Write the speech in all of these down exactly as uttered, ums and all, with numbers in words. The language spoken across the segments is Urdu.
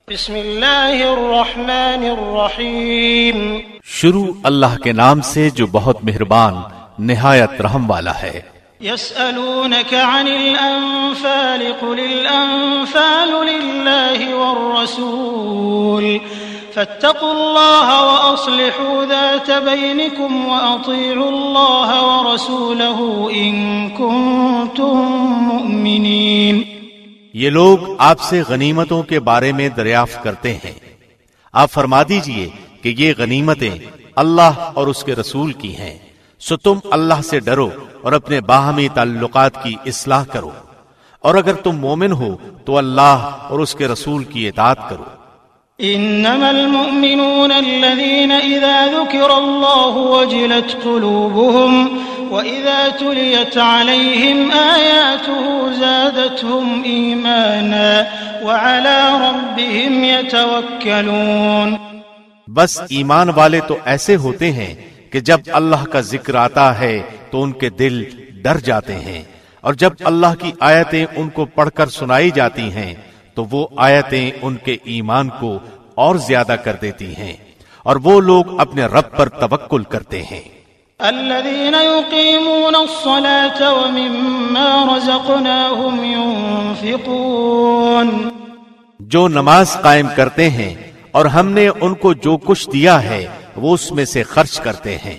بسم اللہ الرحمن الرحیم، شروع اللہ کے نام سے جو بہت مہربان نہایت رحم والا ہے۔ یسألونک عن الانفال قل الانفال للہ والرسول فاتقوا اللہ واصلحوا ذات بینکم واطیعوا اللہ ورسولہ ان کنتم مؤمنین۔ یہ لوگ آپ سے غنیمتوں کے بارے میں دریافت کرتے ہیں، آپ فرما دیجئے کہ یہ غنیمتیں اللہ اور اس کے رسول کی ہیں، سو تم اللہ سے ڈرو اور اپنے باہمی تعلقات کی اصلاح کرو، اور اگر تم مومن ہو تو اللہ اور اس کے رسول کی اطاعت کرو۔ انما المؤمنون الذين اذا ذكر الله وجلت قلوبهم واذا تليت عليهم آياته زادتهم ايمانا وعلى ربهم يتوكلون۔ بس ایمان والے تو ایسے ہوتے ہیں کہ جب اللہ کا ذکر آتا ہے تو ان کے دل ڈر جاتے ہیں، اور جب اللہ کی آیتیں ان کو پڑھ کر سنائی جاتی ہیں تو وہ آیتیں ان کے ایمان کو اور زیادہ کر دیتی ہیں، اور وہ لوگ اپنے رب پر توکل کرتے ہیں۔ الذين يقيمون الصلاة ومما رزقناهم ينفقون، جو نماز قائم کرتے ہیں اور ہم نے ان کو جو کچھ دیا ہے وہ اس میں سے خرچ کرتے ہیں۔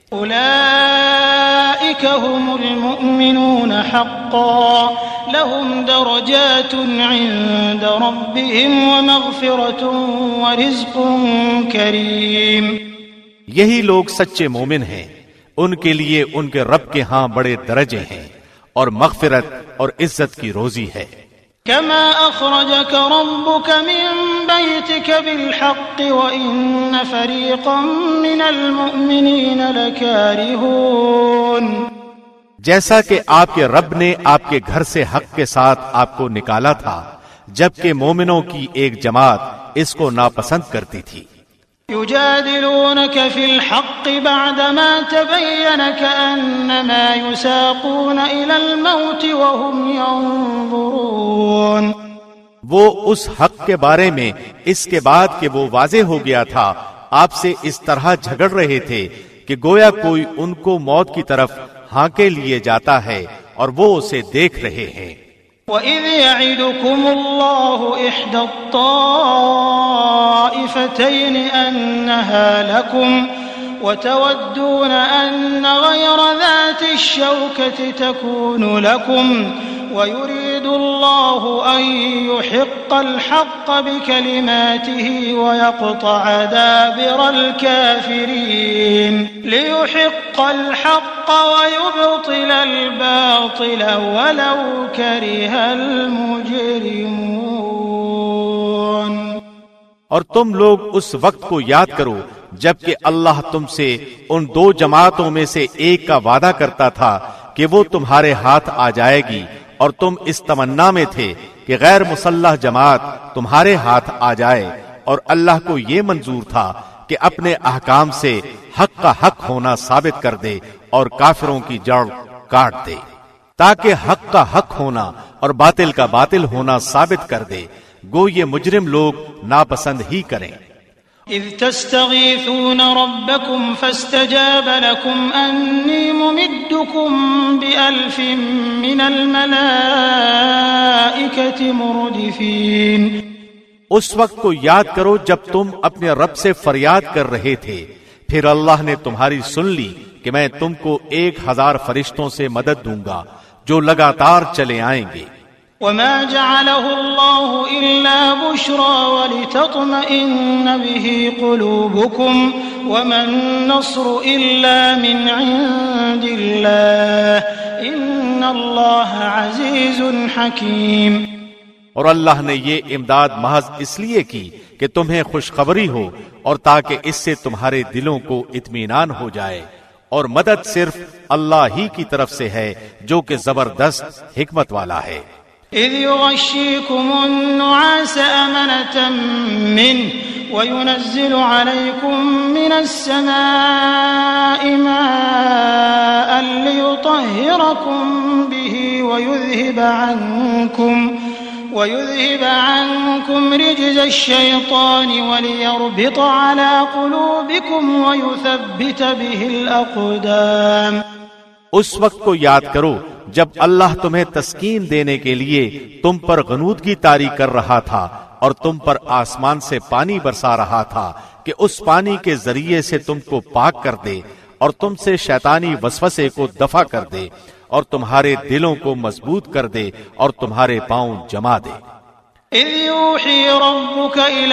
أولئك هم المؤمنون حقا لهم درجات عند ربهم ومغفرة ورزق كريم۔ یہی لوگ سچے مومن ہیں، ان کے لیے ان کے رب کے ہاں بڑے درجے ہیں اور مغفرت اور عزت کی روزی ہے۔ كما أخرجك ربك من بيتك بالحق وإن فريقا من المؤمنين لكارهون، جیسا کہ آپ کے رب نے آپ کے گھر سے حق کے ساتھ آپ کو نکالا تھا، جبکہ مومنوں کی ایک جماعت اس کو ناپسند کرتی تھی۔ يجادلونك في الحق بعدما تبين كأنما يساقون إلى الموت وهم ينظرون، وہ اس حق کے بارے میں اس کے بعد کہ وہ واضح ہو گیا تھا آپ سے اس طرح جھگڑ رہے تھے کہ گویا کوئی ان کو موت کی طرف ہانکے لیے جاتا ہے اور وہ اسے دیکھ رہے ہیں۔ وَإِذْ يَعِدُكُمُ اللَّهُ إِحْدَى الطَّائِفَتَيْنِ أَنَّهَا لَكُمْ وَتَوَدُّونَ أَنَّ غَيْرَ ذَاتِ الشَّوْكَةِ تَكُونُ لَكُمْ وَيُرِيدُ اللَّهُ أَن يُحِقَّ الْحَقَّ بِكَلِمَاتِهِ وَيَقْطَعَ دَابِرَ الْكَافِرِينَ لِيُحِقَّ الْحَقَّ وَيُبْطِلَ الْبَاطِلَ وَلَوْ كَرِهَ الْمُجْرِمُونَ۔ اور تم لوگ اس وقت کو یاد کرو جبکہ اللہ تم سے ان دو جماعتوں میں سے ایک کا وعدہ کرتا تھا کہ وہ تمہارے ہاتھ آ جائے گی، اور تم اس تمنا میں تھے کہ غیر مسلح جماعت تمہارے ہاتھ آ جائے، اور اللہ کو یہ منظور تھا کہ اپنے احکام سے حق کا حق ہونا ثابت کر دے اور کافروں کی جڑ کاٹ دے، تاکہ حق کا حق ہونا اور باطل کا باطل ہونا ثابت کر دے، گو یہ مجرم لوگ ناپسند ہی کریں۔ اذ تستغیثون ربکم فاستجاب لکم انی ممدکم بألف من الملائکۃ مردفین۔ اس وقت کو یاد کرو جب تم اپنے رب سے فریاد کر رہے تھے، پھر اللہ نے تمہاری سن لی کہ میں تم کو ایک ہزار فرشتوں سے مدد دوں گا جو لگاتار چلے آئیں گے۔ وما جعله الله إلا بشرى ولتطمئن به قلوبكم وما النصر إلا من عند الله إن الله عزيز حكيم۔ اور اللہ نے یہ امداد محض اس لیے کی کہ تمہیں خوشخبری ہو اور تاکہ اس سے تمہارے دلوں کو اطمینان ہو جائے، اور مدد صرف اللہ ہی کی طرف سے ہے جو کہ زبردست حکمت والا ہے۔ اذ يغشيكم النعاس أمنة منه وينزل عليكم من السماء ماء ليطهركم به ويذهب عنكم وَيُذْهِبَ عَنكُمْ رِجْزَ الشَّيْطَانِ وَلِيَرْبِطَ عَلَى قُلُوبِكُمْ وَيُثَبِّتَ بِهِ الْأَقْدَامَ۔ اس وقت کو یاد کرو جب اللہ تمہیں تسکین دینے کے لیے تم پر غنودگی طاری کر رہا تھا اور تم پر آسمان سے پانی برسا رہا تھا کہ اس پانی کے ذریعے سے تم کو پاک کر دے اور تم سے شیطانی وسوسے کو دفع کر دے اور تمہارے دلوں کو مضبوط کر دے اور تمہارے پاؤں جما دے۔ اذ یوحی ربک الی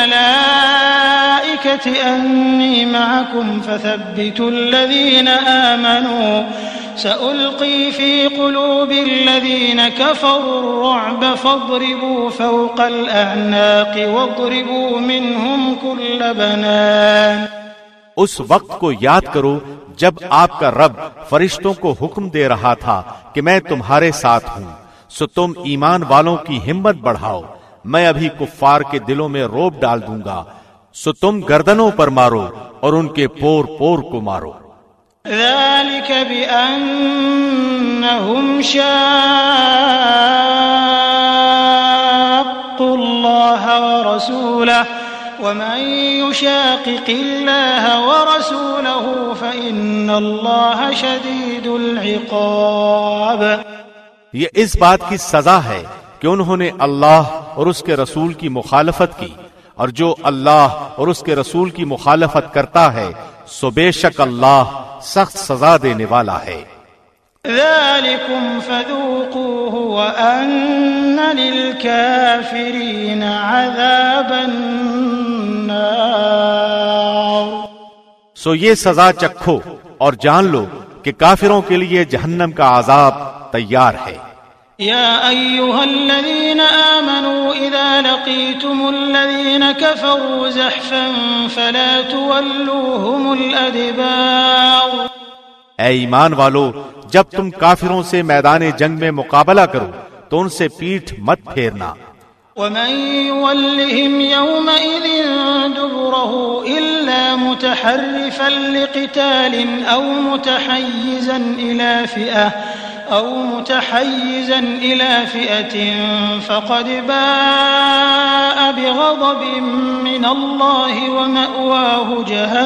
الملائکة انی معکم فثبتوا الذین آمنوا سألقی فی قلوب الذین کفروا الرعب فاضربوا فوق الأعناق واضربوا منهم كل بنان۔ اس وقت کو یاد کرو جب آپ کا رب فرشتوں کو حکم دے رہا تھا کہ میں تمہارے ساتھ ہوں، سو تم ایمان والوں کی ہمت بڑھاؤ، میں ابھی کفار کے دلوں میں روب ڈال دوں گا، سو تم گردنوں پر مارو اور ان کے پور پور کو مارو۔ ذلك بأنهم شاقوا الله ورسوله ومن يشاقق الله ورسوله فإن الله شديد العقاب۔ یہ اس بات کی سزا ہے کہ انہوں نے اللہ اور اس کے رسول کی مخالفت کی، اور جو اللہ اور اس کے رسول کی مخالفت کرتا ہے سو بے شک اللہ سخت سزا دینے والا ہے۔ ذلكم فذوقوه وأن للكافرين عذاب النار۔ سو یہ سزا چکھو اور جان لو کہ کافروں کے لیے جہنم کا عذاب تیار ہے۔ يا أيها الذين آمنوا إذا لقيتم الذين كفروا زحفا فلا تولوهم الأدبار۔ اے ایمان والو، جب تم کافروں سے میدان جنگ میں مقابلہ کرو تو ان سے پیٹھ مت پھیرنا۔ ومن يولهم يومئذ دبره إلا متحرفا لقتال أو متحيزا إلى فئة أو متحيزا إلى فئة فقد باء بغضب من الله ومأواه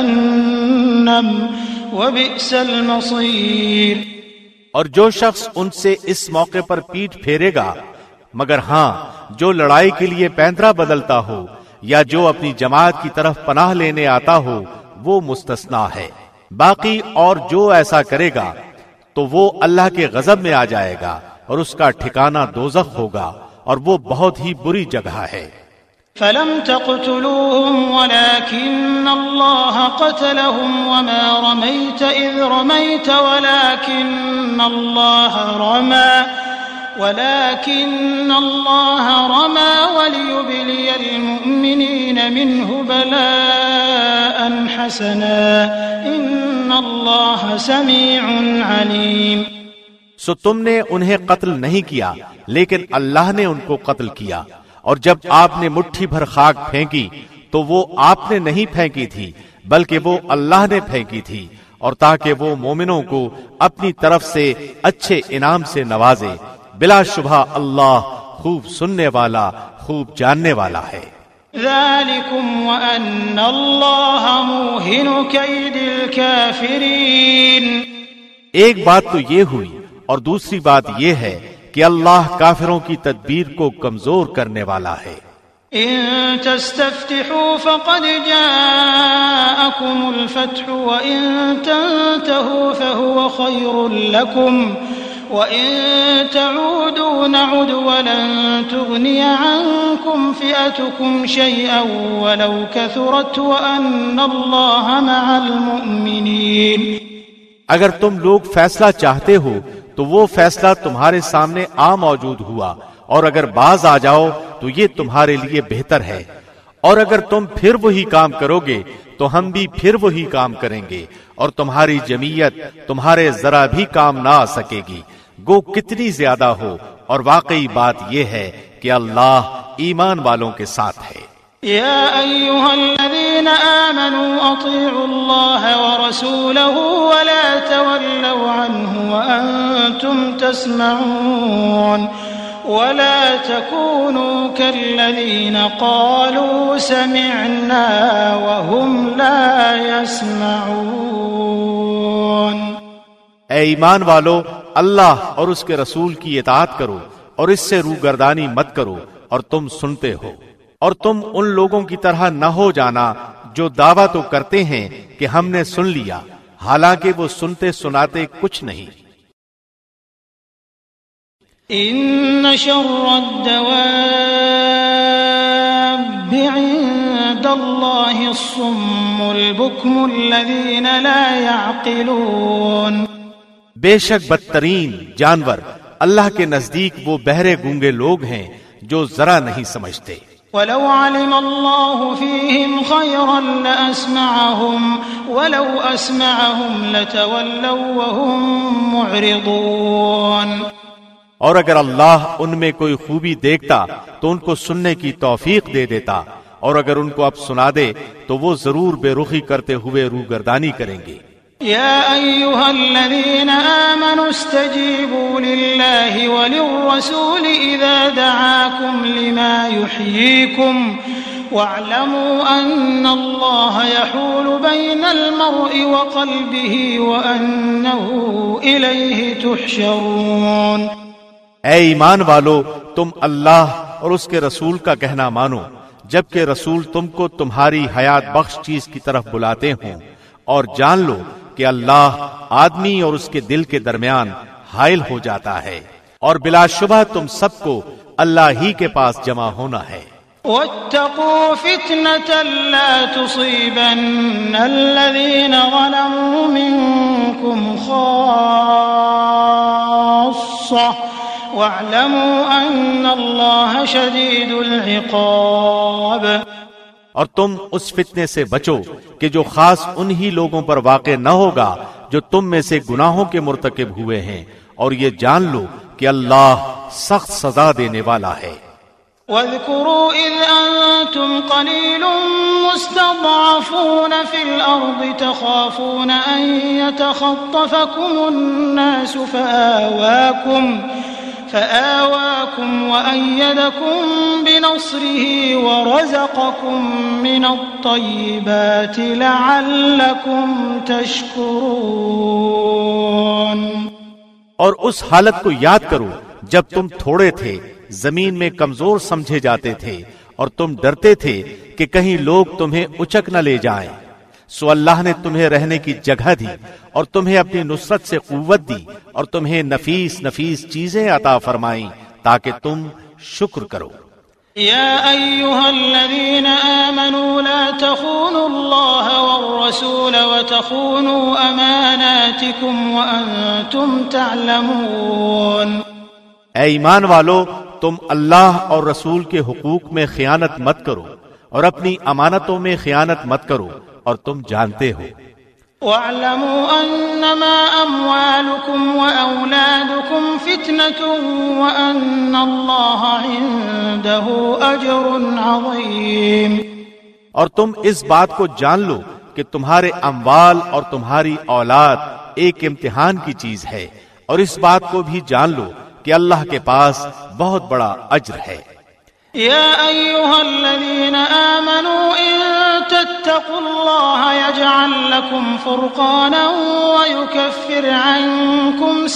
جهنم وبئس المصير۔ اور جو شخص ان سے اس موقع پر پیٹ پھیرے گا، مگر ہاں جو لڑائی کے لیے پیندرا بدلتا ہو یا جو اپنی جماعت کی طرف پناہ لینے آتا ہو وہ مستثنا ہے، باقی اور جو ایسا کرے گا تو وہ اللہ کے غضب میں آ جائے گا اور اس کا ٹھکانہ دوزخ ہوگا اور وہ بہت ہی بری جگہ ہے۔ فلم تقتلوهم ولكن الله قتلهم وما رميت إذ رميت ولكن الله رمى ولكن الله رمى وليبلي المؤمنين منه بلاء حسنا إن الله سميع عليم۔ سو تم نے انہیں قتل نہیں کیا لیکن اللہ نے ان کو قتل کیا، اور جب آپ نے مٹھی بھر خاک پھینکی تو وہ آپ نے نہیں پھینکی تھی بلکہ وہ اللہ نے پھینکی تھی، اور تاکہ وہ مومنوں کو اپنی طرف سے اچھے انعام سے نوازے، بلا شبہ اللہ خوب سننے والا خوب جاننے والا ہے۔ ذالکم وان اللہ موہن کید الکافرین۔ ایک بات تو یہ ہوئی، اور دوسری بات یہ ہے کہ اللہ کافروں کی تدبیر کو کمزور کرنے والا ہے۔ ان تستفتحوا فقد جاءكم الفتح وان تنتهوا فهو خير لكم وان تعودوا نعد ولن تغني عنكم فئتكم شيئا ولو كثرت وان الله مع المؤمنين۔ اگر تم لوگ فیصلہ چاہتے ہو تو وہ فیصلہ تمہارے سامنے آ موجود ہوا، اور اگر باز آ جاؤ تو یہ تمہارے لیے بہتر ہے، اور اگر تم پھر وہی کام کرو گے تو ہم بھی پھر وہی کام کریں گے، اور تمہاری جمعیت تمہارے ذرا بھی کام نہ آ سکے گی، گو کتنی زیادہ ہو، اور واقعی بات یہ ہے کہ اللہ ایمان والوں کے ساتھ ہے۔ يا أيها الذين آمنوا أطيعوا الله ورسوله ولا تولوا عنه وأنتم تسمعون ولا تكونوا كالذين قالوا سمعنا وهم لا يسمعون۔ اے ایمان والو، اللہ اور اس کے رسول کی اطاعت کرو اور اس سے روگردانی مت کرو اور تم سنتے ہو، اور تم ان لوگوں کی طرح نہ ہو جانا جو دعویٰ تو کرتے ہیں کہ ہم نے سن لیا، حالانکہ وہ سنتے سناتے کچھ نہیں۔ ان شر الدواب عند اللہ الصم البکم الذین لا يعقلون۔ بے شک بدترین جانور اللہ کے نزدیک وہ بہرے گونگے لوگ ہیں جو ذرا نہیں سمجھتے۔ وَلَوْ عَلِمَ اللَّهُ فِيهِمْ خَيْرًا لَأَسْمَعَهُمْ وَلَوْ أَسْمَعَهُمْ لَتَوَلَّوْا وَهُمْ مُعْرِضُونَ۔ اور اگر اللہ ان میں کوئی خوبی دیکھتا تو ان کو سننے کی توفیق دے دیتا، اور اگر ان کو اب سنا دے تو وہ ضرور بے رخی کرتے ہوئے روگردانی کریں گے۔ يا أيها الذين آمنوا استجيبوا لله وللرسول إذا دعاكم لما يحييكم واعلموا أن الله يحول بين المرء وقلبه وأنه إليه تحشرون۔ اے ایمان والو، تم اللہ اور اس کے رسول کا کہنا مانو جبکہ رسول تم کو تمہاری حیات بخش چیز کی طرف بلاتے ہوں، اور جان لو کہ اللہ آدمی اور اس کے دل کے درمیان حائل ہو جاتا ہے، اور بلا شبہ تم سب کو اللہ ہی کے پاس جمع ہونا ہے۔ واتقوا فتنة لا تصيبن الذين ظلموا منكم خاصة واعلموا أن الله شديد العقاب۔ اور تم اس فتنے سے بچو کہ جو خاص انہی لوگوں پر واقع نہ ہوگا جو تم میں سے گناہوں کے مرتکب ہوئے ہیں، اور یہ جان لو کہ اللہ سخت سزا دینے والا ہے۔ واذكروا إذ أنتم قليل مستضعفون في الأرض تخافون أن يتخطفكم الناس فآواكم فآواكم وأيدكم بنصره ورزقكم من الطيبات لعلكم تشكرون۔ اور اس حالت کو یاد کرو جب تم تھوڑے تھے، زمین میں کمزور سمجھے جاتے تھے، اور تم ڈرتے تھے کہ کہیں لوگ تمہیں اچک نہ لے جائیں، سو اللہ نے تمہیں رہنے کی جگہ دی اور تمہیں اپنی نصرت سے قوت دی اور تمہیں نفیس نفیس چیزیں عطا فرمائیں تاکہ تم شکر کرو۔ يا أيها الذين آمنوا لا تخونوا الله والرسول وتخونوا أماناتكم وأنتم تعلمون۔ اے ایمان والو، تم اللہ اور رسول کے حقوق میں خیانت مت کرو اور اپنی امانتوں میں خیانت مت کرو اور تم جانتے ہو۔ وَاعْلَمُوا أَنَّمَا أَمْوَالُكُمْ وَأَوْلَادُكُمْ فِتْنَةٌ وَأَنَّ اللَّهَ عِندَهُ أَجْرٌ عَظِيمٌ۔ اور تم اس بات کو جان لو کہ تمہارے اموال اور تمہاری اولاد ایک امتحان کی چیز ہے، اور اس بات کو بھی جان لو کہ اللہ کے پاس بہت بڑا اجر ہے۔ يا أيها الذين آمنوا إن تتقوا الله يجعل لكم فرقانا ويكفر عنكم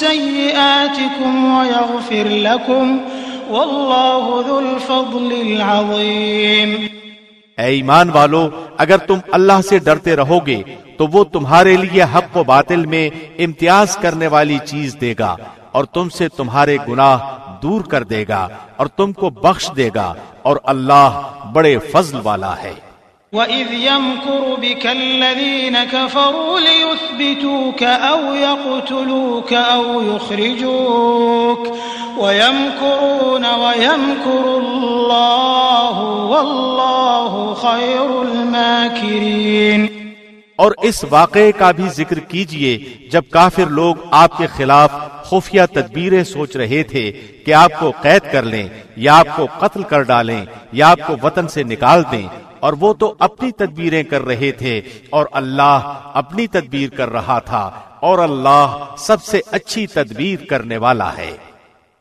سيئاتكم ويغفر لكم والله ذو الفضل العظيم۔ اے ایمان والو، اگر تم اللہ سے ڈرتے رہو گے تو وہ تمہارے لیے حق و باطل میں امتیاز کرنے والی چیز دے گا، اور تم سے تمہارے گناہ دور کر دے گا اور تم کو بخش دے گا، اور اللہ بڑے فضل والا ہے۔ وَإِذْ يَمْكُرُ بِكَ الَّذِينَ كَفَرُوا لِيُثْبِتُوكَ أَوْ يَقْتُلُوكَ أَوْ يُخْرِجُوكَ وَيَمْكُرُونَ وَيَمْكُرُ اللَّهُ وَاللَّهُ خَيْرُ الْمَاكِرِينَ۔ اور اس واقعے کا بھی ذکر کیجئے جب کافر لوگ آپ کے خلاف خفیہ تدبیریں سوچ رہے تھے کہ آپ کو قید کر لیں یا آپ کو قتل کر ڈالیں یا آپ کو وطن سے نکال دیں، اور وہ تو اپنی تدبیریں کر رہے تھے اور اللہ اپنی تدبیر کر رہا تھا، اور اللہ سب سے اچھی تدبیر کرنے والا ہے۔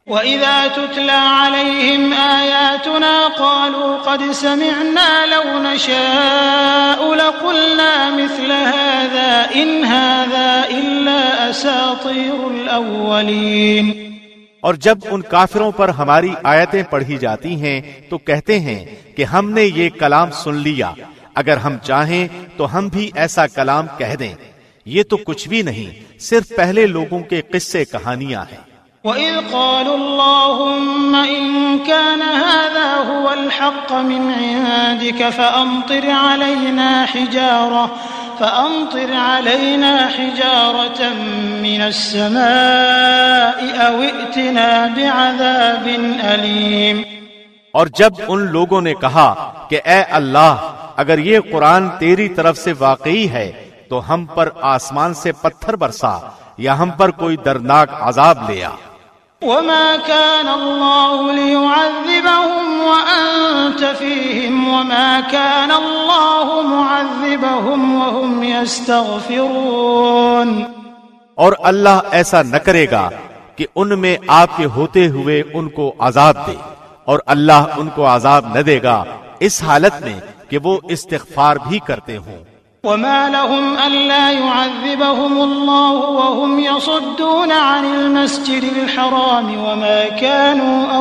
وَإِذَا تُتْلَى عَلَيْهِمْ آيَاتُنَا قَالُوا قَدْ سَمِعْنَا لَوْ نَشَاءُ لَقُلْنَا مِثْلَ هَذَا إِنْ هَذَا إِلَّا أَسَاطِيرُ الْأَوَّلِينَ۔ اور جب ان کافروں پر ہماری آیتیں پڑھی جاتی ہیں تو کہتے ہیں کہ ہم نے یہ کلام سن لیا، اگر ہم چاہیں تو ہم بھی ایسا کلام کہہ دیں، یہ تو کچھ بھی نہیں، صرف پہلے لوگوں کے قصے کہانیاں ہیں۔ وَإِذْ قَالُوا اللَّهُمَّ إِن كَانَ هَذَا هُوَ الْحَقَّ مِنْ عِندِكَ فَأَمْطِرْ عَلَيْنَا حِجَارَةً فَأَمْطِرْ عَلَيْنَا حِجَارَةً مِنَ السَّمَاءِ أَوْ ائْتِنَا بِعَذَابٍ أَلِيمٍ۔ اور جب ان لوگوں نے کہا کہ اے اللہ، اگر یہ قرآن تیری طرف سے واقعی ہے تو ہم پر آسمان سے پتھر برسا یا ہم پر کوئی دردناک عذاب لے آ۔ وَمَا كَانَ اللَّهُ لِيُعَذِّبَهُمْ وَأَنْتَ فِيهِمْ وَمَا كَانَ اللَّهُ مُعَذِّبَهُمْ وَهُمْ يَسْتَغْفِرُونَ۔ اور اللہ ایسا نہ کرے گا کہ ان میں آپ کے ہوتے ہوئے ان کو عذاب دے، اور اللہ ان کو عذاب نہ دے گا اس حالت میں کہ وہ استغفار بھی کرتے ہوں۔ وَمَا لَهُمْ أَلَّا يُعَذِّبَهُمُ اللَّهُ وَهُمْ يَصُدُّونَ عَنِ الْمَسْجِدِ الْحَرَامِ وَمَا كَانُوا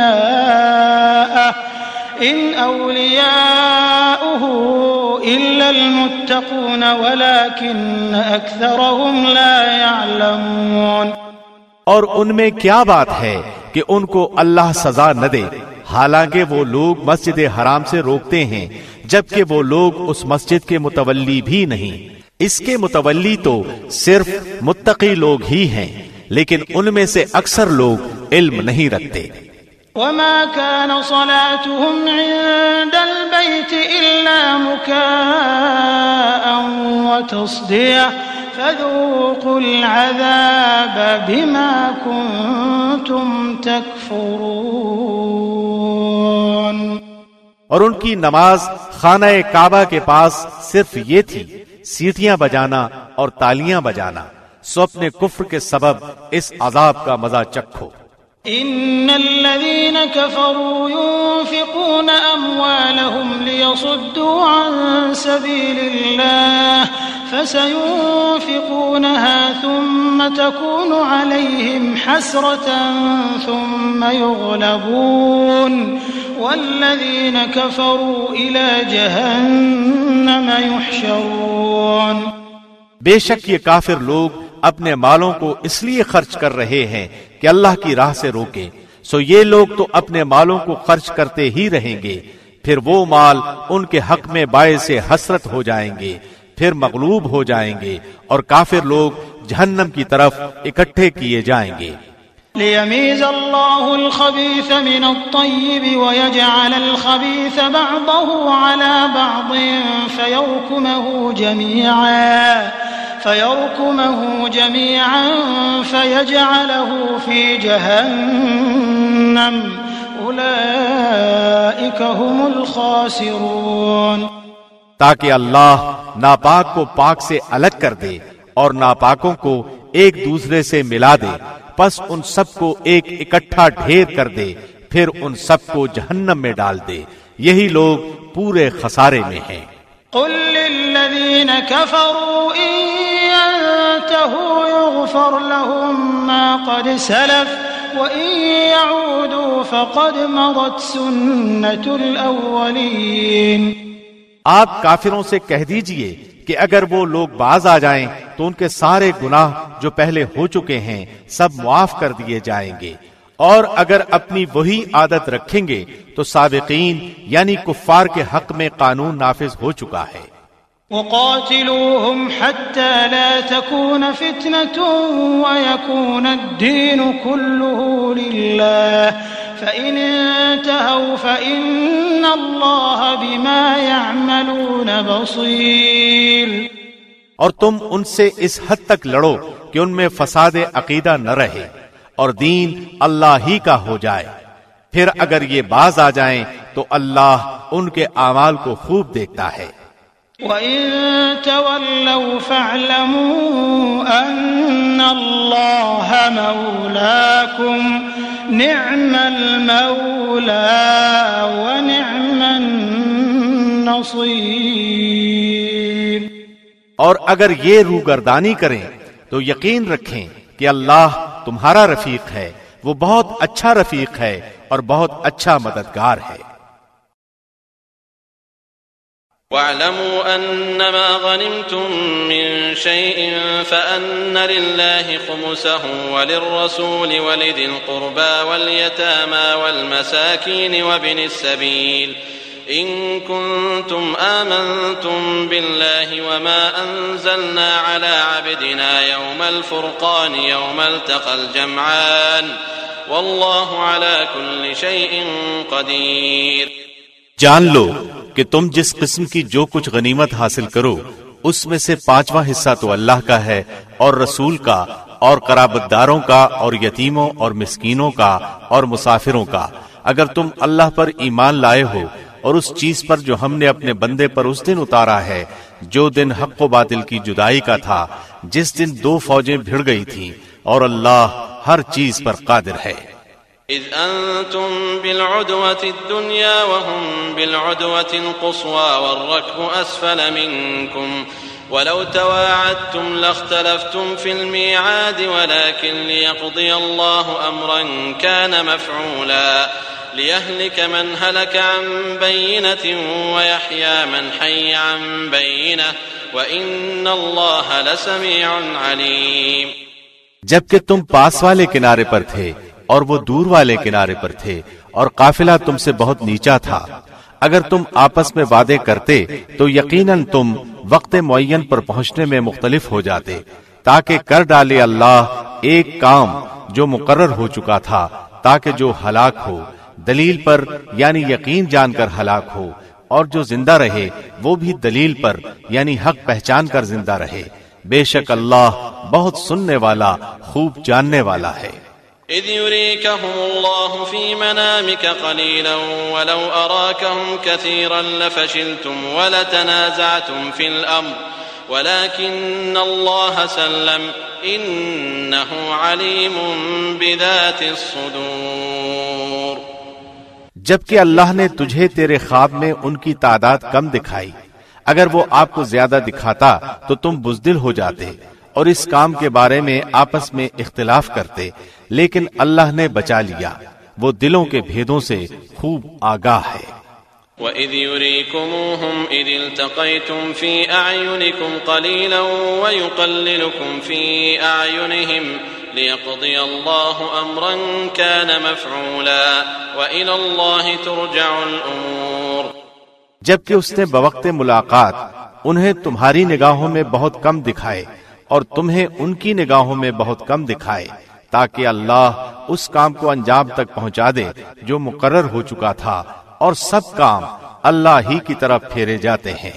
أَوْلِيَاءَهُ إِنْ أَوْلِيَاؤُهُ إِلَّا الْمُتَّقُونَ وَلَكِنَّ أَكْثَرَهُمْ لَا يَعْلَمُونَ۔ اور ان میں کیا بات ہے کہ ان کو اللہ سزا نہ دے، حالانکہ وہ لوگ مسجد حرام سے روکتے ہیں جبکہ وہ لوگ اس مسجد کے متولی بھی نہیں۔ اس کے متولی تو صرف متقی لوگ ہی ہیں، لیکن ان میں سے اکثر لوگ علم نہیں رکھتے۔ وَمَا كَانَ صَلَاتُهُمْ عِندَ الْبَيْتِ إِلَّا مُكَاءً وَتَصْدِيَةً فَذُوقُوا الْعَذَابَ بِمَا كُنتُمْ تَكْفُرُونَ۔ اور ان کی نماز خانہ کعبہ کے پاس صرف یہ تھی، سیٹیاں بجانا اور تالیاں بجانا، سو اپنے کفر کے سبب اس عذاب کا مزہ چکھو۔ ان الذين كفروا ينفقون اموالهم ليصدوا عن سبيل الله فسينفقونها ثم تكون عليهم حسرة ثم يغلبون والذين كفروا الى جهنم يحشرون۔ بے شک یہ کافر لوگ اپنے مالوں کو اس لیے خرچ کر رہے ہیں کہ اللہ کی راہ سے روکے، سو یہ لوگ تو اپنے مالوں کو خرچ کرتے ہی رہیں گے، پھر وہ مال ان کے حق میں باعث حسرت ہو جائیں گے، پھر مغلوب ہو جائیں گے، اور کافر لوگ جہنم کی طرف اکٹھے کیے جائیں گے۔ ليميز الله الخبيث من الطيب ويجعل الخبيث بعضه على بعض فيركمه جميعا فيركمه جميعا فيجعله في جهنم أولئك هم الخاسرون۔ تاکہ اللہ ناپاک کو پاک سے الگ کر دے اور ناپاکوں کو ایک دوسرے سے ملا دے، پس ان سب کو ایک اکٹھا ڈھیر کر دے، پھر ان سب کو جہنم میں ڈال دے، یہی لوگ پورے خسارے میں ہیں۔ قل للذین كفروا ان ينتهوا يغفر لهم ما قد سلف وان يعودوا فقد مضت سنة الاولین۔ آپ کافروں سے کہہ دیجئے کہ اگر وہ لوگ باز آ جائیں تو ان کے سارے گناہ جو پہلے ہو چکے ہیں سب معاف کر دیے جائیں گے، اور اگر اپنی وہی عادت رکھیں گے تو سابقین یعنی کفار کے حق میں قانون نافذ ہو چکا ہے۔ وقاتلوهم حتى لا تكون فتنة ويكون الدين كله لله فإن انتهوا فإن الله بما يعملون بصير۔ اور تم ان سے اس حد تک لڑو کہ ان میں فساد عقیدہ نہ رہے اور دین اللہ ہی کا ہو جائے، پھر اگر یہ باز آ جائیں تو اللہ ان کے اعمال کو خوب دیکھتا ہے۔ وَإِن تَوَلَّوْا فَاعْلَمُوا أَنَّ اللَّهَ مَوْلَاكُمْ نعم المولى ونعم النصير۔ اور اگر یہ روگردانی کریں تو یقین رکھیں کہ اللہ تمہارا رفیق ہے، وہ بہت اچھا رفیق ہے اور بہت اچھا مددگار ہے۔ وَاعْلَمُوا أَنَّمَا غَنِمْتُم مِّن شَيْءٍ فَأَنَّ لِلَّهِ خُمُسَهُ وَلِلرَّسُولِ وَلِذِي الْقُرْبَى وَالْيَتَامَى وَالْمَسَاكِينِ وَابْنِ السَّبِيلِ إِن كُنتُمْ آمَنتُم بِاللَّهِ وَمَا أَنزَلْنَا عَلَى عَبْدِنَا يَوْمَ الْفُرْقَانِ يَوْمَ الْتَقَى الْجَمْعَانِ وَاللَّهُ عَلَى كُلِّ شَيْءٍ قَدِيرٌ۔ جان لو کہ تم جس قسم کی جو کچھ غنیمت حاصل کرو اس میں سے پانچواں حصہ تو اللہ کا ہے اور رسول کا اور قرابت داروں کا اور یتیموں اور مسکینوں کا اور مسافروں کا، اگر تم اللہ پر ایمان لائے ہو اور اس چیز پر جو ہم نے اپنے بندے پر اس دن اتارا ہے جو دن حق و باطل کی جدائی کا تھا، جس دن دو فوجیں بھڑ گئی تھیں، اور اللہ ہر چیز پر قادر ہے۔ إذ أنتم بالعدوة الدنيا وهم بالعدوة القصوى والركب أسفل منكم ولو تواعدتم لاختلفتم في الميعاد ولكن ليقضي الله أمرا كان مفعولا ليهلك من هلك عن بينة ويحيى من حي عن بينة وإن الله لسميع عليم۔ جبکہ تم پاس والے کنارے پر تھے اور وہ دور والے کنارے پر تھے اور قافلہ تم سے بہت نیچا تھا، اگر تم آپس میں وعدے کرتے تو یقیناً تم وقت معین پر پہنچنے میں مختلف ہو جاتے، تاکہ کر ڈالے اللہ ایک کام جو مقرر ہو چکا تھا، تاکہ جو ہلاک ہو دلیل پر یعنی یقین جان کر ہلاک ہو، اور جو زندہ رہے وہ بھی دلیل پر یعنی حق پہچان کر زندہ رہے۔ بے شک اللہ بہت سننے والا خوب جاننے والا ہے۔ إذ يريكهم الله في منامك قليلا ولو أراكهم كثيرا لفشلتم ولتنازعتم في الأمر ولكن الله سلم إنه عليم بذات الصدور۔ جبکہ اللہ نے تجھے تیرے خواب میں ان کی تعداد کم دکھائی، اگر وہ آپ کو زیادہ دکھاتا تو تم بزدل ہو جاتے اور اس کام کے بارے میں آپس میں اختلاف کرتے، لیکن اللہ نے بچا لیا، وہ دلوں کے بھیدوں سے خوب آگاہ ہے۔ وَإِذْ يُرِيكُمُوهُمْ إِذِ الْتَقَيْتُمْ فِي أَعْيُنِكُمْ قَلِيلًا وَيُقَلِّلُكُمْ فِي أَعْيُنِهِمْ لِيَقْضِيَ اللَّهُ أَمْرًا كَانَ مَفْعُولًا وَإِلَى اللَّهِ تُرْجَعُ الْأُمُورُ۔ جبکہ اس نے بوقت ملاقات انہیں تمہاری نگاہوں میں بہت کم دکھائے اور تمہیں ان کی نگاہوں میں بہت کم دکھائے، تاکہ اللہ اس کام کو انجام تک پہنچا دے جو مقرر ہو چکا تھا، اور سب کام اللہ ہی کی طرف پھیرے جاتے ہیں۔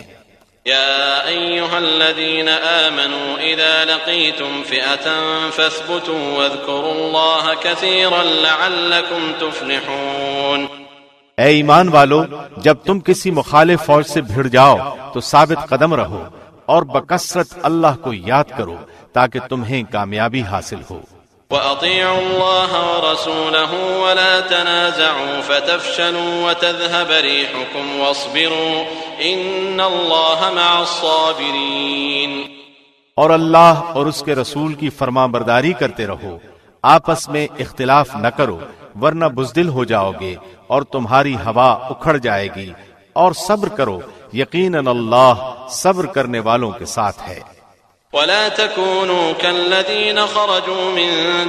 يا أيها الذين آمنوا إذا لقيتم فئة فاثبتوا واذكروا الله كثيرا لعلكم تفلحون۔ اے ایمان والو، جب تم کسی مخالف فوج سے بھڑ جاؤ تو ثابت قدم رہو اور بکثرت اللہ کو یاد کرو تاکہ تمہیں کامیابی حاصل ہو۔ وَأَطِيعُوا اللَّهَ وَرَسُولَهُ وَلَا تَنَازَعُوا فَتَفْشَلُوا وَتَذْهَبَ رِيحُكُمْ وَاصْبِرُوا إِنَّ اللَّهَ مَعَ الصَّابِرِينَ۔ اور اللہ اور اس کے رسول کی فرما برداری کرتے رہو، آپس میں اختلاف نہ کرو ورنہ بزدل ہو جاؤ گے اور تمہاری ہوا اکھڑ جائے گی، اور صبر کرو، یقیناً اللہ صبر کرنے والوں کے ساتھ ہے۔ ولا تكونوا كالذين خرجوا من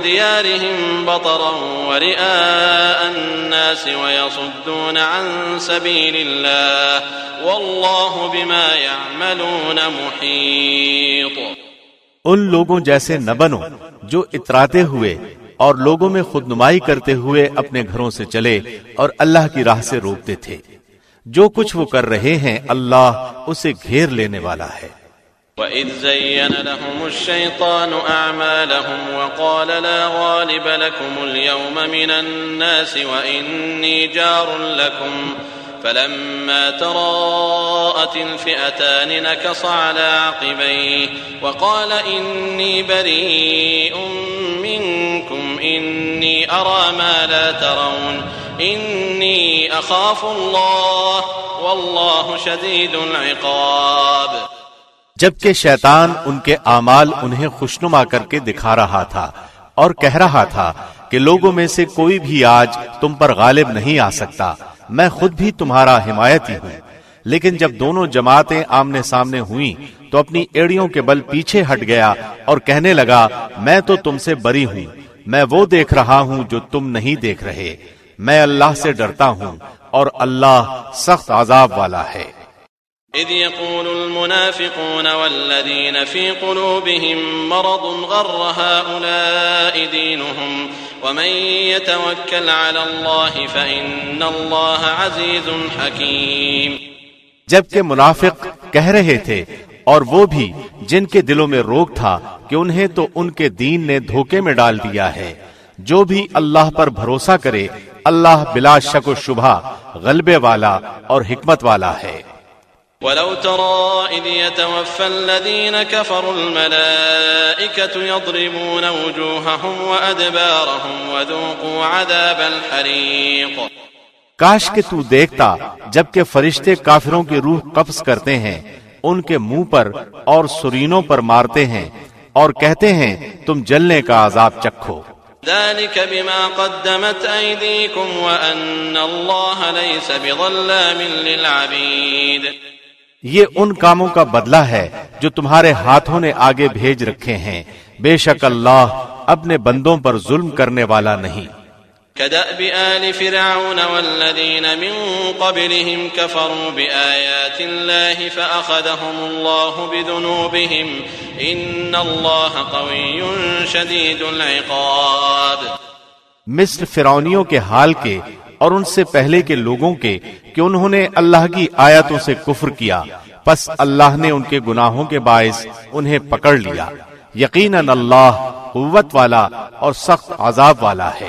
ديارهم بطرا ورئاء الناس ويصدون عن سبيل الله والله بما يعملون محيط۔ ان لوگوں جیسے نہ بنو جو اتراتے ہوئے اور لوگوں میں خود نمائی کرتے ہوئے اپنے گھروں سے چلے اور اللہ کی راہ سے روکتے تھے، جو کچھ وہ کر رہے ہیں اللہ اسے گھیر لینے والا ہے۔ وَإِذْ زَيَّنَ لَهُمُ الشَّيْطَانُ أَعْمَالَهُمْ وَقَالَ لَا غَالِبَ لَكُمُ الْيَوْمَ مِنَ النَّاسِ وَإِنِّي جَارٌ لَكُمْ فَلَمَّا تَرَاءَى تراءت الفئتان نكص على عقبيه وقال إني بريء منكم إني أرى ما لا ترون إني أخاف الله والله شديد العقاب۔ جبکہ شیطان ان کے اعمال انہیں خوشنما کر کے دکھا رہا تھا اور کہہ رہا تھا کہ لوگوں میں سے کوئی بھی آج تم پر غالب نہیں آ سکتا، میں خود بھی تمہارا حمایتی ہوں۔ لیکن جب دونوں جماعتیں آمنے سامنے ہوئیں تو اپنی ایڑیوں کے بل پیچھے ہٹ گیا اور کہنے لگا میں تو تم سے بری ہوں، میں وہ دیکھ رہا ہوں جو تم نہیں دیکھ رہے، میں اللہ سے ڈرتا ہوں اور اللہ سخت عذاب والا ہے۔ إذ يقول المنافقون والذين في قلوبهم مرض غر هؤلاء دينهم ومن يتوكل على الله فإن الله عزيز حكيم۔ جبکہ منافق کہہ رہے تھے اور وہ بھی جن کے دلوں میں روگ تھا کہ انہیں تو ان کے دین نے دھوکے میں ڈال دیا ہے، جو بھی اللہ پر بھروسہ کرے اللہ بلا شک و شبہ غلبے والا اور حکمت والا ہے۔ ولو ترى إذ يتوفى الذين كفروا الملائكة يضربون وجوههم وأدبارهم وذوقوا عذاب الحريق۔ کاش کہ تو دیکھتا جبکہ فرشتے کافروں کی روح قبض کرتے ہیں، ان کے منہ پر اور سرینوں پر مارتے ہیں اور کہتے ہیں تم جلنے کا عذاب چکھو۔ ذلك بما قدمت أيديكم وأن الله ليس بظلام للعبيد۔ یہ ان کاموں کا بدلہ ہے جو تمہارے ہاتھوں نے آگے بھیج رکھے ہیں، بے شک اللہ اپنے بندوں پر ظلم کرنے والا نہیں۔ كدأب آل فرعون والذين من قبلهم كفروا بآيات الله فأخذهم الله بذنوبهم إن الله قوي شديد العقاب۔ مصر فرعونیوں کے حال کے اور ان سے پہلے کے لوگوں کے کہ انہوں نے اللہ کی آیاتوں سے کفر کیا، پس اللہ نے ان کے گناہوں کے باعث انہیں پکڑ لیا، یقیناً اللہ قوت والا اور سخت عذاب والا ہے۔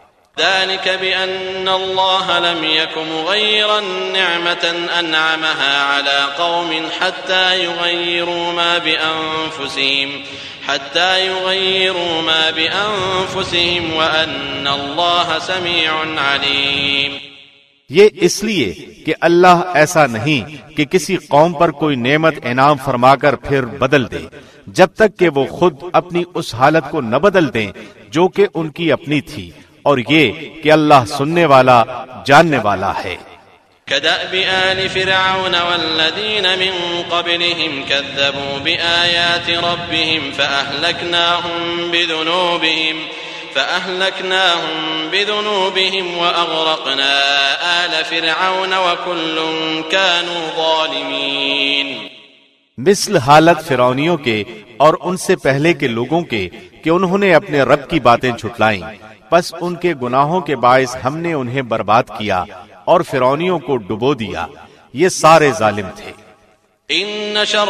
ذلك بأن الله لم يكن مغيرا نعمة أنعمها على قوم حتى يغيروا ما بأنفسهم حتى يغيروا ما بأنفسهم وأن الله سميع عليم۔ یہ اس لیے کہ اللہ ایسا نہیں کہ کسی قوم پر کوئی نعمت انعام فرما کر پھر بدل دے جب تک کہ وہ خود اپنی اس حالت کو نہ بدل دیں جو کہ ان کی اپنی تھی، اور یہ کہ اللہ سننے والا جاننے والا ہے۔ كدأب آل فرعون والذين من قبلهم كذبوا بآيات ربهم فأهلكناهم بذنوبهم فأهلكناهم بذنوبهم وأغرقنا آل فرعون وكل كانوا ظالمين۔ مثل حالت فرعونیوں کے اور ان سے پہلے کے لوگوں کے کہ انہوں نے اپنے رب کی باتیں جھٹلائیں، پس ان کے گناہوں کے باعث ہم نے انہیں برباد کیا اور فرعونیوں کو ڈبو دیا، یہ سارے ظالم تھے۔ ان شر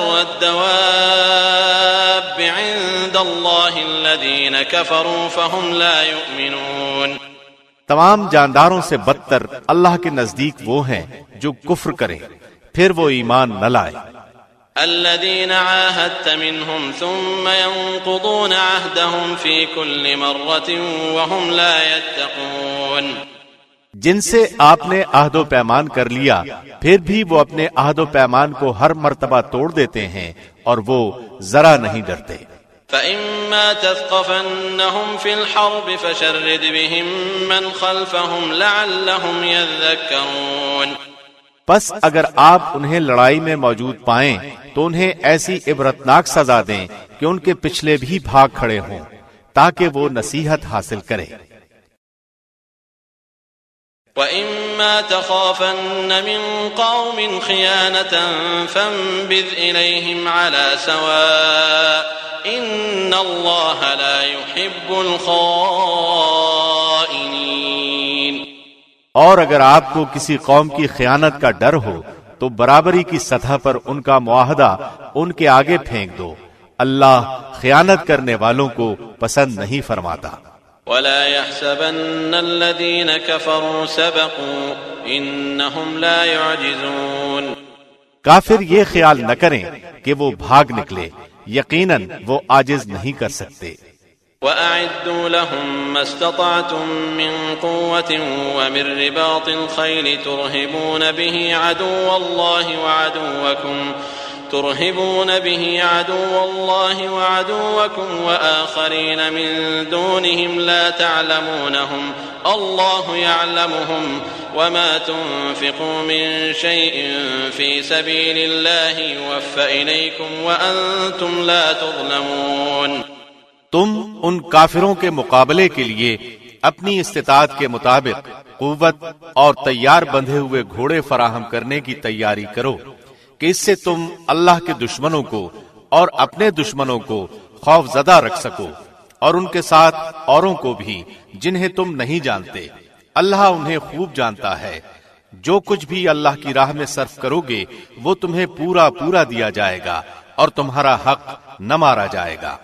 الدواب عند اللہ الذین کفروا فهم لا يؤمنون۔ تمام جانداروں سے بدتر اللہ کے نزدیک وہ ہیں جو کفر کریں پھر وہ ایمان نہ لائے۔ الذين عاهدت منهم ثم ينقضون عهدهم في كل مرة وهم لا يتقون۔ جن سے آپ نے عہد و پیمان کر لیا پھر بھی وہ اپنے عہد و پیمان کو ہر مرتبہ توڑ دیتے ہیں اور وہ ذرا نہیں ڈرتے۔ فإما تثقفنهم في الحرب فشرد بهم من خلفهم لعلهم يذكرون۔ پس اگر آپ انہیں لڑائی میں موجود پائیں تو انہیں ایسی عبرتناک سزا دیں کہ ان کے پچھلے بھی بھاگ کھڑے ہوں تاکہ وہ نصیحت حاصل کریں۔ وَإِمَّا تَخَافَنَّ مِن قَوْمٍ خِيَانَةً فَانبِذْ إِلَيْهِمْ عَلَى سَوَاءٍ إِنَّ اللَّهَ لَا يُحِبُّ الْخَائِنِينَ۔ اور اگر آپ کو کسی قوم کی خیانت کا ڈر ہو تو برابری کی سطح پر ان کا معاہدہ ان کے آگے پھینک دو، اللہ خیانت کرنے والوں کو پسند نہیں فرماتا۔ وَلَا يَحْسَبَنَّ الَّذِينَ كَفَرُوا سَبَقُوا إِنَّهُمْ لَا يُعْجِزُونَ۔ کافر یہ خیال نہ کریں کہ وہ بھاگ نکلے، یقیناً وہ عاجز نہیں کر سکتے۔ وَأَعِدُّوا لَهُم مَّا اسْتَطَعْتُم مِّن قُوَّةٍ وَمِن رِّبَاطِ الْخَيْلِ تُرْهِبُونَ بِهِ عَدُوَّ اللَّهِ وَعَدُوَّكُمْ ترهبون به عدو الله وعدوكم وآخرين من دونهم لا تعلمونهم الله يعلمهم وما تنفقوا من شيء في سبيل الله يوفى إليكم وأنتم لا تظلمون۔ تم ان کافروں کے مقابلے کے لیے اپنی استطاعت کے مطابق قوت اور تیار بندھے ہوئے گھوڑے فراہم کرنے کی تیاری کرو کہ اس سے تم اللہ کے دشمنوں کو اور اپنے دشمنوں کو خوف زدہ رکھ سکو، اور ان کے ساتھ اوروں کو بھی جنہیں تم نہیں جانتے۔ اللہ انہیں خوب جانتا ہے۔ جو کچھ بھی اللہ کی راہ میں صرف کرو گے وہ تمہیں پورا پورا دیا جائے گا اور تمہارا حق نہ مارا جائے گا۔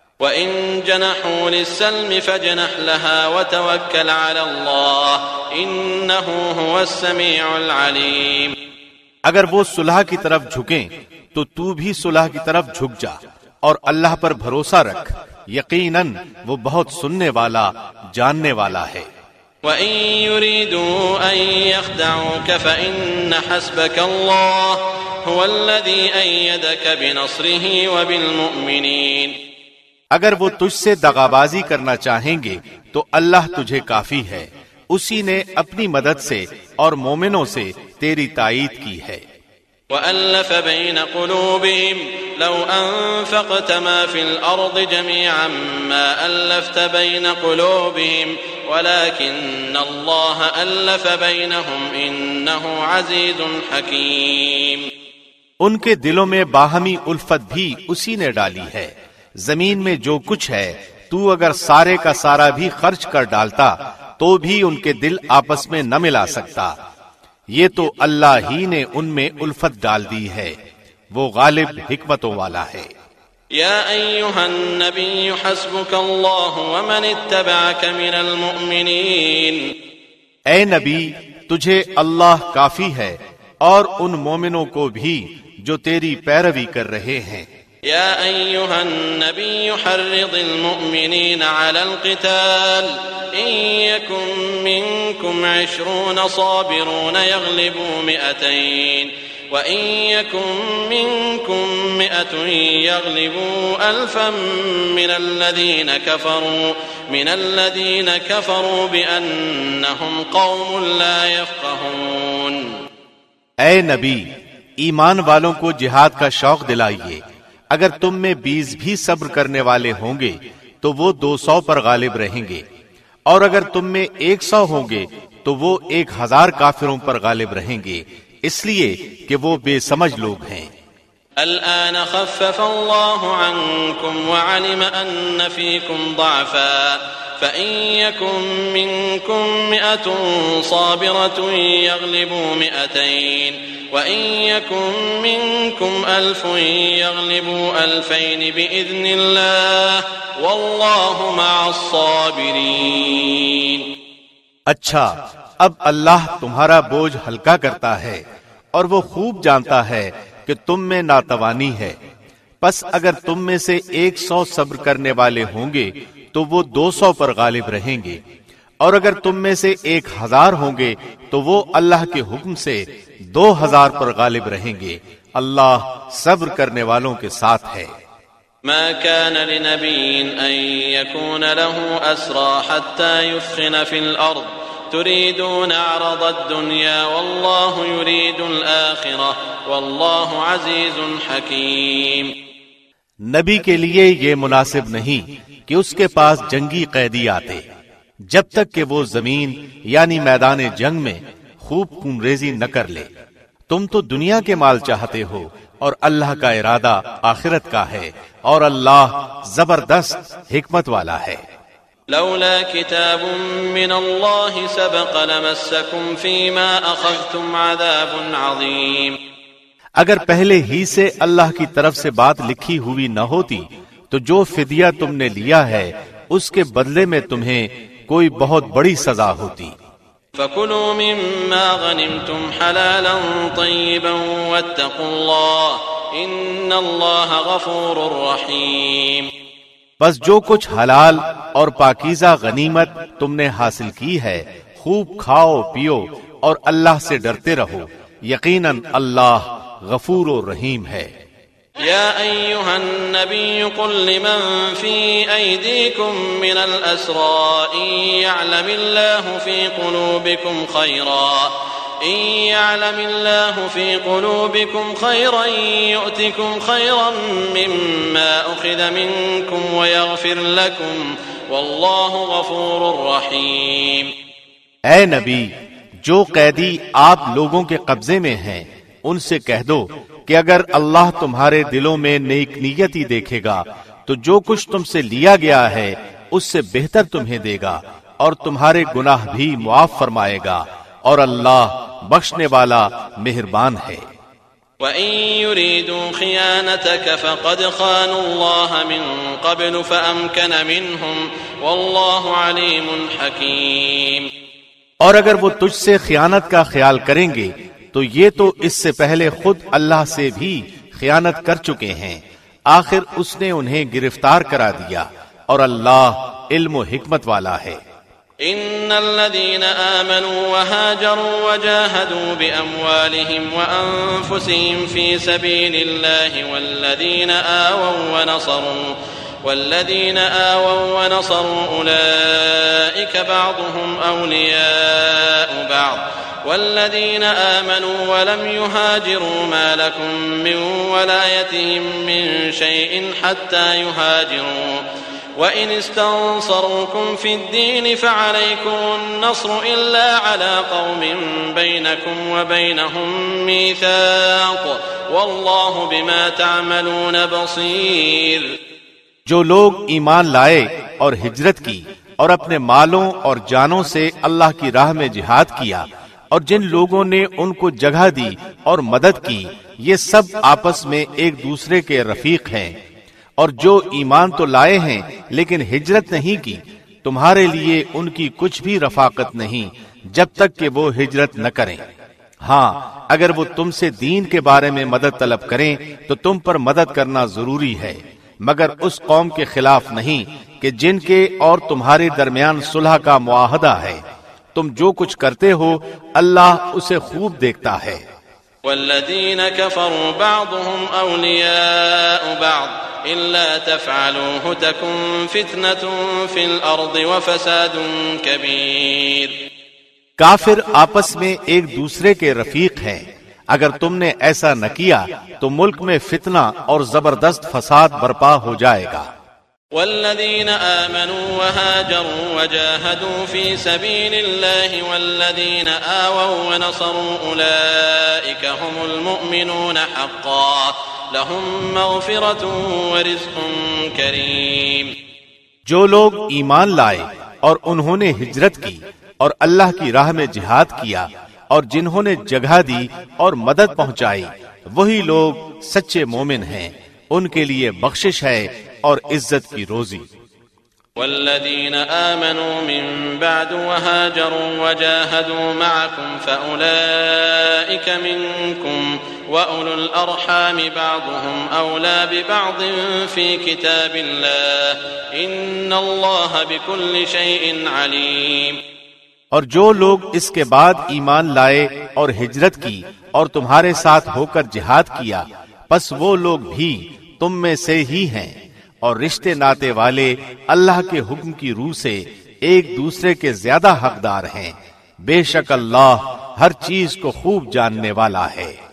وَإِن جَنَحُوا لِلسَّلْمِ فَاجْنَحْ لَهَا وَتَوَكَّلْ عَلَى اللَّهِ إِنَّهُ هُوَ السَّمِيعُ الْعَلِيمُ۔ اگر وہ صلح کی طرف جھکیں تو تو بھی صلح کی طرف جھک جا اور اللہ پر بھروسہ رکھ، یقیناً وہ بہت سننے والا جاننے والا ہے۔ وَإِن يُرِيدُوا أَن يَخْدَعُوكَ فَإِنَّ حَسْبَكَ اللَّهُ هُوَ الَّذِي أَيَّدَكَ بِنَصْرِهِ وَبِالْمُؤْمِنِينَ۔ اگر وہ تجھ سے دغابازی کرنا چاہیں گے تو اللہ تجھے کافی ہے، اسی نے اپنی مدد سے اور مومنوں سے تیری تائید کی ہے۔ وَأَلَّفَ بَيْنَ قُلُوبِهِمْ لَوْ أَنفَقْتَ مَا فِي الْأَرْضِ جَمِيعًا مَا أَلَّفْتَ بَيْنَ قُلُوبِهِمْ وَلَكِنَّ اللَّهَ أَلَّفَ بَيْنَهُمْ إِنَّهُ عَزِيزٌ حَكِيمٌ۔ ان کے دلوں میں باہمی الفت بھی اسی نے ڈالی ہے۔ زمین میں جو کچھ ہے تو اگر سارے کا سارا بھی خرچ کر ڈالتا تو بھی ان کے دل آپس میں نہ ملا سکتا۔ یہ تو اللہ ہی نے ان میں الفت ڈال دی ہے، وہ غالب حکمتوں والا ہے۔ یا ایھا النبی حسبک اللہ ومن اتبعک من المؤمنین۔ اے نبی تجھے اللہ کافی ہے اور ان مومنوں کو بھی جو تیری پیروی کر رہے ہیں۔ یا ایھا النبی حرض المؤمنین علی القتال ان یکن منکم عشرون صابرون یغلبوا مئتین وَإِن يَكُن مِّنكُم مِّئَةٌ يَغْلِبُوا أَلْفًا مِّنَ الَّذِينَ كَفَرُوا مِنَ الَّذِينَ كَفَرُوا بِأَنَّهُمْ قَوْمٌ لَّا يَفْقَهُونَ۔ اے نبی ایمان والوں کو جہاد کا شوق دلائیے، اگر تم میں بیس بھی صبر کرنے والے ہوں گے تو وہ دو سو پر غالب رہیں گے، اور اگر تم میں ایک سو ہوں گے تو وہ ایک ہزار کافروں پر غالب رہیں گے، اس لیے کہ وہ بے سمجھ لوگ ہیں۔ الآن خفف اللہ عنکم وعلم ان فیکم ضعفا فإن يكن منكم مئة صابرة يغلبوا مئتين وإن يكن منكم ألف يغلبوا ألفين بإذن الله والله مع الصابرين۔ اچھا اب اللہ تمہارا بوجھ ہلکا کرتا ہے اور وہ خوب جانتا ہے کہ تم میں ناتوانی ہے، پس اگر تم میں سے ایک سو صبر کرنے والے ہوں گے تو وہ دو سو پر غالب رہیں گے، اور اگر تم میں سے ایک ہزار ہوں گے تو وہ اللہ کے حکم سے دو ہزار پر غالب رہیں گے، اللہ صبر کرنے والوں کے ساتھ ہے۔ ما كان لنبي أن يكون له أسرى حتى يثخن في الأرض تريدون عرض الدنيا والله يريد الآخرة والله عزيز حكيم۔ نبی کے لیے یہ مناسب نہیں کہ اس کے پاس جنگی قیدی آتے جب تک کہ وہ زمین یعنی میدان جنگ میں خوب خون ریزی نہ کر لے۔ تم تو دنیا کے مال چاہتے ہو اور اللہ کا ارادہ آخرت کا ہے، اور اللہ زبردست حکمت والا ہے۔ لولا كتاب من الله سبق لمسكم فيما أخذتم عذاب عظيم۔ اگر پہلے ہی سے اللہ کی طرف سے بات لکھی ہوئی نہ ہوتی تو جو فدیہ تم نے لیا ہے اس کے بدلے میں تمہیں کوئی بہت بڑی سزا ہوتی۔ فكلوا مما غنمتم حلالا طيبا واتقوا الله ان الله غفور رحيم۔ بس جو کچھ حلال اور پاکیزہ غنیمت تم نے حاصل کی ہے خوب کھاؤ پیو اور اللہ سے ڈرتے رہو، یقیناً اللہ غفور و رحیم ہے۔ يا أيها النبي قل لمن في أيديكم من الأسرى إن يعلم الله في قلوبكم خيرا إن يعلم الله في قلوبكم خيرا يؤتكم خيرا مما أخذ منكم ويغفر لكم والله غفور رحيم۔ اے نبی، جو قیدی آپ لوگوں کے قبضے میں ہیں ان سے کہہ دو کہ اگر اللہ تمہارے دلوں میں نیک نیتی دیکھے گا تو جو کچھ تم سے لیا گیا ہے اس سے بہتر تمہیں دے گا اور تمہارے گناہ بھی معاف فرمائے گا، اور اللہ بخشنے والا مہربان ہے۔ وَإِن يُرِيدُوا خِيَانَتَكَ فَقَدْ خَانُوا اللَّهَ مِن قَبْلُ فَأَمْكَنَ مِنْهُمْ وَاللَّهُ عَلِيمٌ حَكِيمٌ۔ اور اگر وہ تجھ سے خیانت کا خیال کریں گے تو یہ تو اس سے پہلے خود اللہ سے بھی خیانت کر چکے ہیں، آخر اس نے انہیں گرفتار کرا دیا، اور اللہ علم و حکمت والا ہے۔ ان الذين آمنوا وهاجروا وجاهدوا بأموالهم وأنفسهم في سبيل الله والذين آووا ونصروا والذين آووا ونصروا أولئك بعضهم أولياء بعض والذين آمنوا ولم يهاجروا ما لكم من ولايتهم من شيء حتى يهاجروا وإن استنصروكم في الدين فعليكم النصر إلا على قوم بينكم وبينهم ميثاق والله بما تعملون بصير۔ جو لوگ ایمان لائے اور ہجرت کی اور اپنے مالوں اور جانوں سے اللہ کی راہ میں جہاد کیا، اور جن لوگوں نے ان کو جگہ دی اور مدد کی، یہ سب آپس میں ایک دوسرے کے رفیق ہیں۔ اور جو ایمان تو لائے ہیں لیکن ہجرت نہیں کی، تمہارے لیے ان کی کچھ بھی رفاقت نہیں جب تک کہ وہ ہجرت نہ کریں۔ ہاں، اگر وہ تم سے دین کے بارے میں مدد طلب کریں تو تم پر مدد کرنا ضروری ہے، مگر اس قوم کے خلاف نہیں کہ جن کے اور تمہارے درمیان صلح کا معاہدہ ہے۔ تم جو کچھ کرتے ہو اللہ اسے خوب دیکھتا ہے۔ والذین کفروا بعضهم اولیاء بعض الا تفعلوه تکن فتنة فی الارض وفساد کبیر۔ کافر آپس میں ایک دوسرے کے رفیق ہیں، اگر تم نے ایسا نہ کیا تو ملک میں فتنہ اور زبردست فساد برپا ہو جائے گا۔ والذین آمنوا وهاجروا وجاهدوا في سبيل الله والذین آووا ونصروا أولئك هم المؤمنون حقا لهم مغفرة ورزق کریم۔ جو لوگ ایمان لائے اور انہوں نے ہجرت کی اور اللہ کی راہ میں جہاد کیا اور جنہوں نے جگہ دی اور مدد پہنچائی، وہی لوگ سچے مومن ہیں، ان کے لیے بخشش ہے اور عزت کی روزی۔ والذین آمنوا من بعد وهاجروا وجاهدوا معكم فأولئك منكم وأولو الأرحام بعضهم أولى ببعض في كتاب الله إن الله بكل شيء عليم۔ اور جو لوگ اس کے بعد ایمان لائے اور ہجرت کی اور تمہارے ساتھ ہو کر جہاد کیا، پس وہ لوگ بھی تم میں سے ہی ہیں، اور رشتے ناتے والے اللہ کے حکم کی روح سے ایک دوسرے کے زیادہ حقدار ہیں۔ بے شک اللہ ہر چیز کو خوب جاننے والا ہے۔